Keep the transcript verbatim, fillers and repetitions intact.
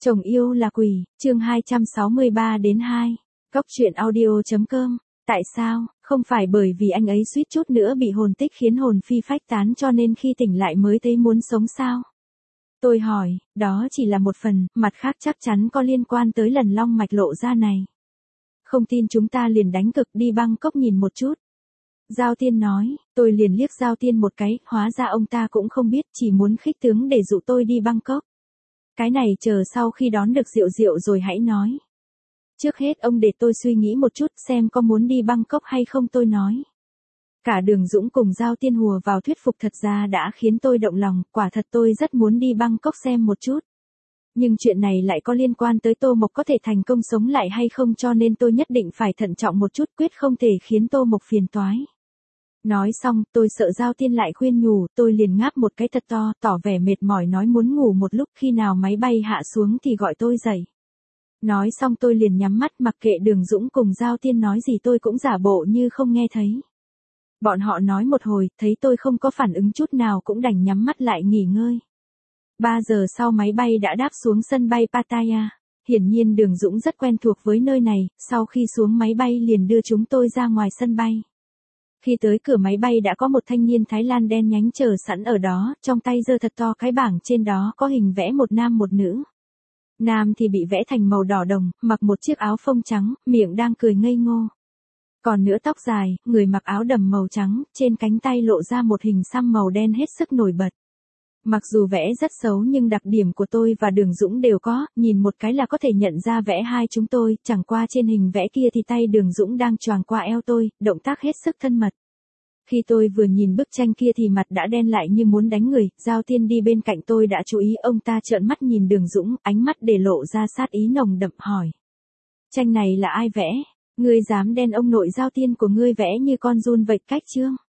Chồng yêu là quỷ, chương hai trăm sáu mươi ba đến hai. Góc truyện audio.com. Tại sao, không phải bởi vì anh ấy suýt chút nữa bị hồn tích khiến hồn phi phách tán cho nên khi tỉnh lại mới thấy muốn sống sao? Tôi hỏi, đó chỉ là một phần, mặt khác chắc chắn có liên quan tới lần long mạch lộ ra này. Không tin chúng ta liền đánh cực đi Bangkok nhìn một chút. Giao Tiên nói, tôi liền liếc Giao Tiên một cái, hóa ra ông ta cũng không biết, chỉ muốn khích tướng để dụ tôi đi Bangkok. Cái này chờ sau khi đón được Diệu Diệu rồi hãy nói. Trước hết ông để tôi suy nghĩ một chút xem có muốn đi Bangkok hay không tôi nói. Cả Đường Dũng cùng Giao Tiên hùa vào thuyết phục thật ra đã khiến tôi động lòng, quả thật tôi rất muốn đi Bangkok xem một chút. Nhưng chuyện này lại có liên quan tới Tô Mộc có thể thành công sống lại hay không cho nên tôi nhất định phải thận trọng một chút quyết không thể khiến Tô Mộc phiền toái. Nói xong, tôi sợ Giao Tiên lại khuyên nhủ, tôi liền ngáp một cái thật to, tỏ vẻ mệt mỏi nói muốn ngủ một lúc khi nào máy bay hạ xuống thì gọi tôi dậy. Nói xong tôi liền nhắm mắt mặc kệ Đường Dũng cùng Giao Tiên nói gì tôi cũng giả bộ như không nghe thấy. Bọn họ nói một hồi, thấy tôi không có phản ứng chút nào cũng đành nhắm mắt lại nghỉ ngơi. Ba giờ sau máy bay đã đáp xuống sân bay Pattaya. Hiển nhiên Đường Dũng rất quen thuộc với nơi này, sau khi xuống máy bay liền đưa chúng tôi ra ngoài sân bay. Khi tới cửa máy bay đã có một thanh niên Thái Lan đen nhánh chờ sẵn ở đó, trong tay giơ thật to cái bảng trên đó có hình vẽ một nam một nữ. Nam thì bị vẽ thành màu đỏ đồng, mặc một chiếc áo phông trắng, miệng đang cười ngây ngô. Còn nữ tóc dài, người mặc áo đầm màu trắng, trên cánh tay lộ ra một hình xăm màu đen hết sức nổi bật. Mặc dù vẽ rất xấu nhưng đặc điểm của tôi và Đường Dũng đều có, nhìn một cái là có thể nhận ra vẽ hai chúng tôi, chẳng qua trên hình vẽ kia thì tay Đường Dũng đang choàng qua eo tôi, động tác hết sức thân mật. Khi tôi vừa nhìn bức tranh kia thì mặt đã đen lại như muốn đánh người, Giao Tiên đi bên cạnh tôi đã chú ý ông ta trợn mắt nhìn Đường Dũng, ánh mắt để lộ ra sát ý nồng đậm hỏi. Tranh này là ai vẽ? Ngươi dám đen ông nội Giao Tiên của ngươi vẽ như con giun vạch cách chương.